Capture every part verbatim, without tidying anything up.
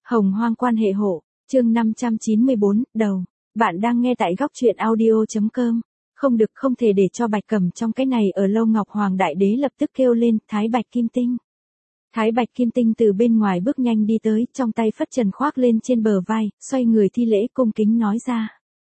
Hồng hoang quan hệ hộ, chương năm trăm chín mươi bốn, đầu. Bạn đang nghe tại góc truyện audio.com. Không được, không thể để cho Bạch Cầm trong cái này ở lâu. Ngọc Hoàng Đại Đế lập tức kêu lên, Thái Bạch Kim Tinh. Thái Bạch Kim Tinh từ bên ngoài bước nhanh đi tới, trong tay phất trần khoác lên trên bờ vai, xoay người thi lễ cung kính nói ra.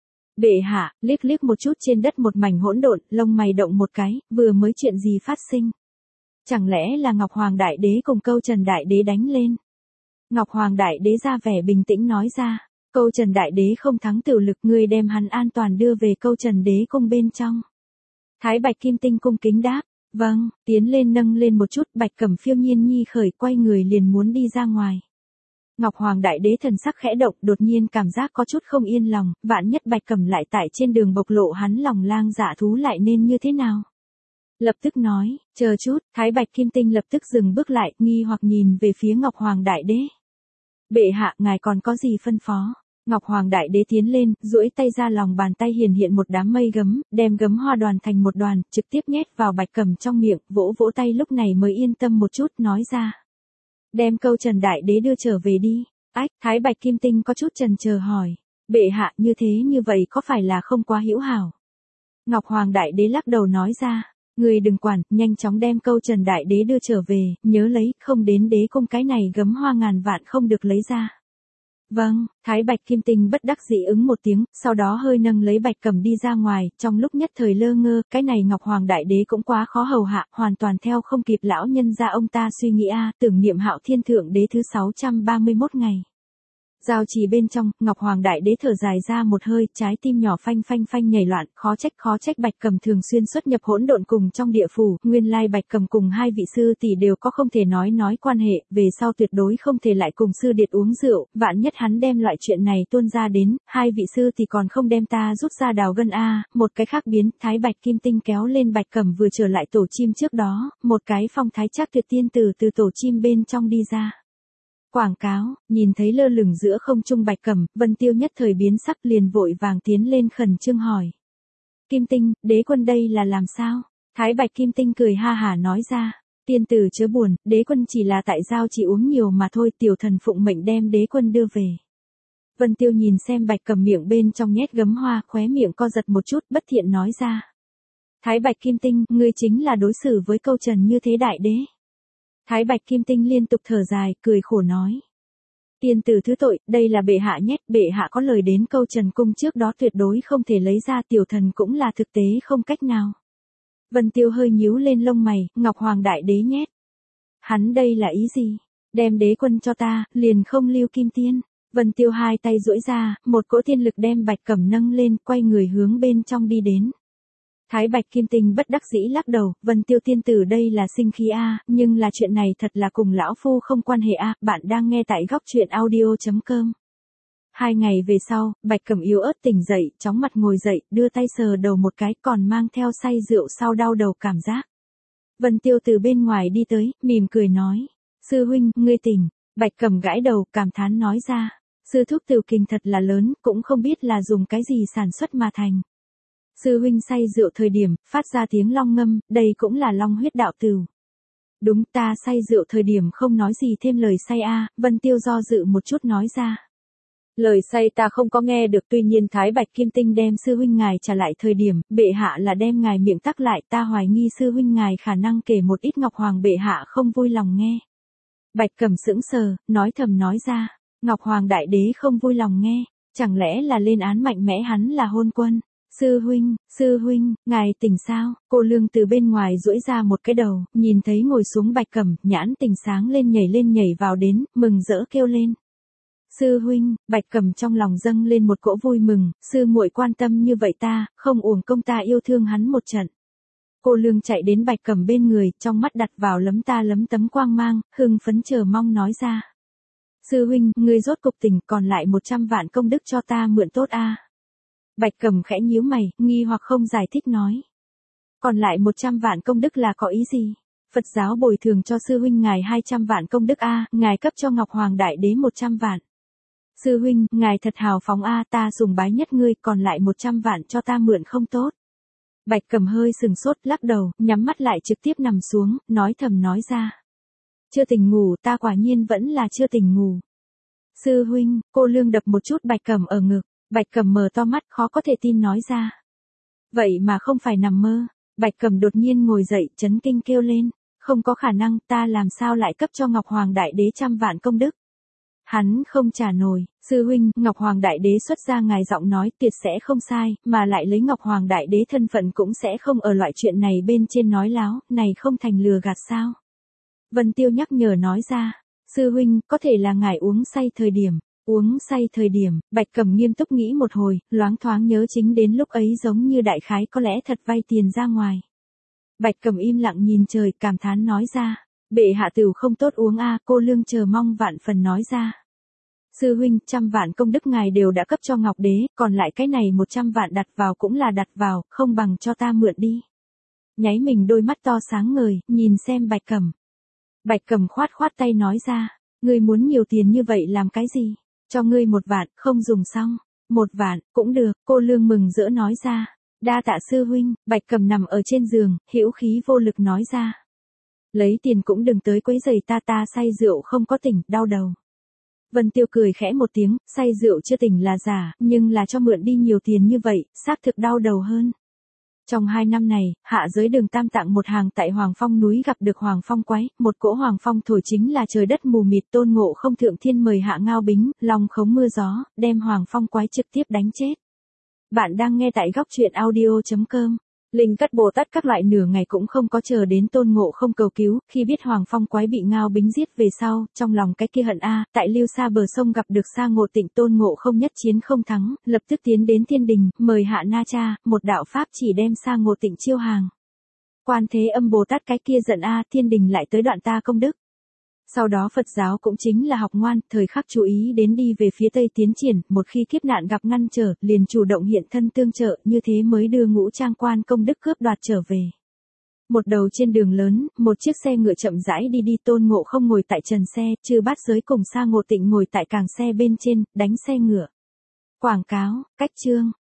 Bệ hạ, liếc liếc một chút trên đất một mảnh hỗn độn, lông mày động một cái, vừa mới chuyện gì phát sinh? Chẳng lẽ là Ngọc Hoàng Đại Đế cùng Câu Trần Đại Đế đánh lên? Ngọc Hoàng Đại Đế ra vẻ bình tĩnh nói ra, Câu Trần Đại Đế không thắng tiểu lực, ngươi đem hắn an toàn đưa về Câu Trần Đế cung bên trong. Thái Bạch Kim Tinh cung kính đáp, vâng, tiến lên nâng lên một chút, Bạch Cẩm phiêu nhiên nhi khởi quay người liền muốn đi ra ngoài. Ngọc Hoàng Đại Đế thần sắc khẽ động, đột nhiên cảm giác có chút không yên lòng, vạn nhất Bạch Cẩm lại tại trên đường bộc lộ hắn lòng lang dạ thú lại nên như thế nào? Lập tức nói, chờ chút, Thái Bạch Kim Tinh lập tức dừng bước lại, nghi hoặc nhìn về phía Ngọc Hoàng Đại Đế. Bệ hạ, ngài còn có gì phân phó? Ngọc Hoàng Đại Đế tiến lên, duỗi tay ra, lòng bàn tay hiển hiện một đám mây gấm, đem gấm hoa đoàn thành một đoàn, trực tiếp nhét vào Bạch Cẩm trong miệng, vỗ vỗ tay lúc này mới yên tâm một chút, nói ra. Đem Câu Trần Đại Đế đưa trở về đi. Ách, Thái Bạch Kim Tinh có chút chần chờ hỏi. Bệ hạ, như thế như vậy có phải là không quá hữu hảo? Ngọc Hoàng Đại Đế lắc đầu nói ra. Người đừng quản, nhanh chóng đem Câu Trần Đại Đế đưa trở về, nhớ lấy, không đến đế cung cái này gấm hoa ngàn vạn không được lấy ra. Vâng, Thái Bạch Kim Tinh bất đắc dĩ ứng một tiếng, sau đó hơi nâng lấy Bạch Cẩm đi ra ngoài, trong lúc nhất thời lơ ngơ, cái này Ngọc Hoàng Đại Đế cũng quá khó hầu hạ, hoàn toàn theo không kịp lão nhân gia ông ta suy nghĩ a, tưởng niệm Hạo Thiên Thượng Đế thứ sáu trăm ba mươi mốt ngày. Giao trì bên trong, Ngọc Hoàng Đại Đế thở dài ra một hơi, trái tim nhỏ phanh phanh phanh nhảy loạn, khó trách khó trách Bạch Cẩm thường xuyên xuất nhập hỗn độn cùng trong địa phủ, nguyên lai Bạch Cẩm cùng hai vị sư tỷ đều có không thể nói nói quan hệ, về sau tuyệt đối không thể lại cùng sư điệt uống rượu, vạn nhất hắn đem loại chuyện này tuôn ra đến, hai vị sư tỷ còn không đem ta rút ra đào gân a. Một cái khác biến, Thái Bạch Kim Tinh kéo lên Bạch Cẩm vừa trở lại tổ chim trước đó, một cái phong thái chắc tuyệt tiên tử từ tổ chim bên trong đi ra. Quảng cáo, nhìn thấy lơ lửng giữa không trung Bạch Cẩm, Vân Tiêu nhất thời biến sắc liền vội vàng tiến lên khẩn trương hỏi. Kim Tinh, đế quân đây là làm sao? Thái Bạch Kim Tinh cười ha hả nói ra. Tiên tử chớ buồn, đế quân chỉ là tại giao chỉ uống nhiều mà thôi, tiểu thần phụng mệnh đem đế quân đưa về. Vân Tiêu nhìn xem Bạch Cẩm miệng bên trong nhét gấm hoa, khóe miệng co giật một chút, bất thiện nói ra. Thái Bạch Kim Tinh, ngươi chính là đối xử với Câu Trần như thế đại đế. Thái Bạch Kim Tinh liên tục thở dài, cười khổ nói. Tiên tử thứ tội, đây là bệ hạ nhét, bệ hạ có lời đến Câu Trần cung trước đó tuyệt đối không thể lấy ra, tiểu thần cũng là thực tế không cách nào. Vân Tiêu hơi nhíu lên lông mày, Ngọc Hoàng Đại Đế nhét. Hắn đây là ý gì? Đem đế quân cho ta, liền không lưu kim tiên. Vân Tiêu hai tay duỗi ra, một cỗ tiên lực đem Bạch Cẩm nâng lên, quay người hướng bên trong đi đến. Thái Bạch Kim Tinh bất đắc dĩ lắc đầu, Vân Tiêu tiên tử đây là sinh khí a, nhưng là chuyện này thật là cùng lão phu không quan hệ a, bạn đang nghe tại góc truyện audio.com. Hai ngày về sau, Bạch Cẩm yếu ớt tỉnh dậy, chóng mặt ngồi dậy, đưa tay sờ đầu một cái, còn mang theo say rượu sau đau đầu cảm giác. Vân Tiêu từ bên ngoài đi tới, mỉm cười nói, sư huynh, ngươi tỉnh. Bạch Cẩm gãi đầu, cảm thán nói ra, sư thúc tiểu kình thật là lớn, cũng không biết là dùng cái gì sản xuất mà thành. Sư huynh say rượu thời điểm, phát ra tiếng long ngâm, đây cũng là long huyết đạo tửu. Đúng, ta say rượu thời điểm không nói gì thêm lời say a. Vân Tiêu do dự một chút nói ra. Lời say ta không có nghe được, tuy nhiên Thái Bạch Kim Tinh đem sư huynh ngài trả lại thời điểm, bệ hạ là đem ngài miệng tắc lại, ta hoài nghi sư huynh ngài khả năng kể một ít Ngọc Hoàng bệ hạ không vui lòng nghe. Bạch Cẩm sững sờ, nói thầm nói ra, Ngọc Hoàng Đại Đế không vui lòng nghe, chẳng lẽ là lên án mạnh mẽ hắn là hôn quân. Sư huynh, sư huynh, ngài tỉnh sao? Cô Lương từ bên ngoài duỗi ra một cái đầu, nhìn thấy ngồi xuống Bạch Cẩm, nhãn tình sáng lên nhảy lên nhảy vào đến, mừng rỡ kêu lên. Sư huynh, Bạch Cẩm trong lòng dâng lên một cỗ vui mừng, sư muội quan tâm như vậy ta, không uổng công ta yêu thương hắn một trận. Cô Lương chạy đến Bạch Cẩm bên người, trong mắt đặt vào lấm ta lấm tấm quang mang, hưng phấn chờ mong nói ra. Sư huynh, ngươi rốt cục tỉnh, còn lại một trăm vạn công đức cho ta mượn tốt a. Bạch Cẩm khẽ nhíu mày, nghi hoặc không giải thích nói. Còn lại một trăm vạn công đức là có ý gì? Phật giáo bồi thường cho sư huynh ngài hai trăm vạn công đức a, ngài cấp cho Ngọc Hoàng Đại Đế một trăm vạn. Sư huynh, ngài thật hào phóng a, ta sùng bái nhất ngươi, còn lại một trăm vạn cho ta mượn không tốt. Bạch Cẩm hơi sừng sốt, lắc đầu, nhắm mắt lại trực tiếp nằm xuống, nói thầm nói ra. Chưa tỉnh ngủ, ta quả nhiên vẫn là chưa tỉnh ngủ. Sư huynh, cô Lương đập một chút Bạch Cẩm ở ngực, Bạch Cẩm mở to mắt khó có thể tin nói ra. Vậy mà không phải nằm mơ, Bạch Cẩm đột nhiên ngồi dậy chấn kinh kêu lên, không có khả năng, ta làm sao lại cấp cho Ngọc Hoàng Đại Đế trăm vạn công đức. Hắn không trả nổi, sư huynh, Ngọc Hoàng Đại Đế xuất ra ngài giọng nói tuyệt sẽ không sai, mà lại lấy Ngọc Hoàng Đại Đế thân phận cũng sẽ không ở loại chuyện này bên trên nói láo, này không thành lừa gạt sao. Vân Tiêu nhắc nhở nói ra, sư huynh, có thể là ngài uống say thời điểm, uống say thời điểm, Bạch Cẩm nghiêm túc nghĩ một hồi, loáng thoáng nhớ chính đến lúc ấy giống như đại khái có lẽ thật vay tiền ra ngoài. Bạch Cẩm im lặng nhìn trời cảm thán nói ra, bệ hạ tửu không tốt uống a, cô Lương chờ mong vạn phần nói ra. Sư huynh, trăm vạn công đức ngài đều đã cấp cho Ngọc Đế, còn lại cái này một trăm vạn đặt vào cũng là đặt vào, không bằng cho ta mượn đi. Nháy mình đôi mắt to sáng ngời, nhìn xem Bạch Cẩm. Bạch Cẩm khoát khoát tay nói ra, ngươi muốn nhiều tiền như vậy làm cái gì? Cho ngươi một vạn, không dùng xong. Một vạn, cũng được, cô Lương mừng rỡ nói ra. Đa tạ sư huynh, Bạch Cẩm nằm ở trên giường, hữu khí vô lực nói ra. Lấy tiền cũng đừng tới quấy rầy ta, ta say rượu không có tỉnh, đau đầu. Vân Tiêu cười khẽ một tiếng, say rượu chưa tỉnh là giả, nhưng là cho mượn đi nhiều tiền như vậy, xác thực đau đầu hơn. Trong hai năm này, hạ giới đường tam tạng một hàng tại Hoàng Phong núi gặp được Hoàng Phong quái, một cỗ Hoàng Phong thổi chính là trời đất mù mịt, Tôn Ngộ Không thượng thiên mời hạ Ngao Bính, lòng khống mưa gió, đem Hoàng Phong quái trực tiếp đánh chết. Bạn đang nghe tại góc truyện audio chấm com. Linh Cắt Bồ Tát các loại nửa ngày cũng không có chờ đến Tôn Ngộ Không cầu cứu, khi biết Hoàng Phong quái bị Ngao Bính giết về sau, trong lòng cái kia hận a, tại Lưu Sa bờ sông gặp được Sa Ngộ Tịnh, Tôn Ngộ Không nhất chiến không thắng, lập tức tiến đến thiên đình, mời hạ Na Cha, một đạo pháp chỉ đem Sa Ngộ Tịnh chiêu hàng. Quan Thế Âm Bồ Tát cái kia giận a, thiên đình lại tới đoạn ta công đức. Sau đó Phật giáo cũng chính là học ngoan, thời khắc chú ý đến đi về phía Tây tiến triển, một khi kiếp nạn gặp ngăn trở, liền chủ động hiện thân tương trợ, như thế mới đưa ngũ trang quan công đức cướp đoạt trở về. Một đầu trên đường lớn, một chiếc xe ngựa chậm rãi đi đi, Tôn Ngộ Không ngồi tại trần xe, Chư Bát Giới cùng Sa Ngộ Tịnh ngồi tại càng xe bên trên, đánh xe ngựa. Quảng cáo, cách chương.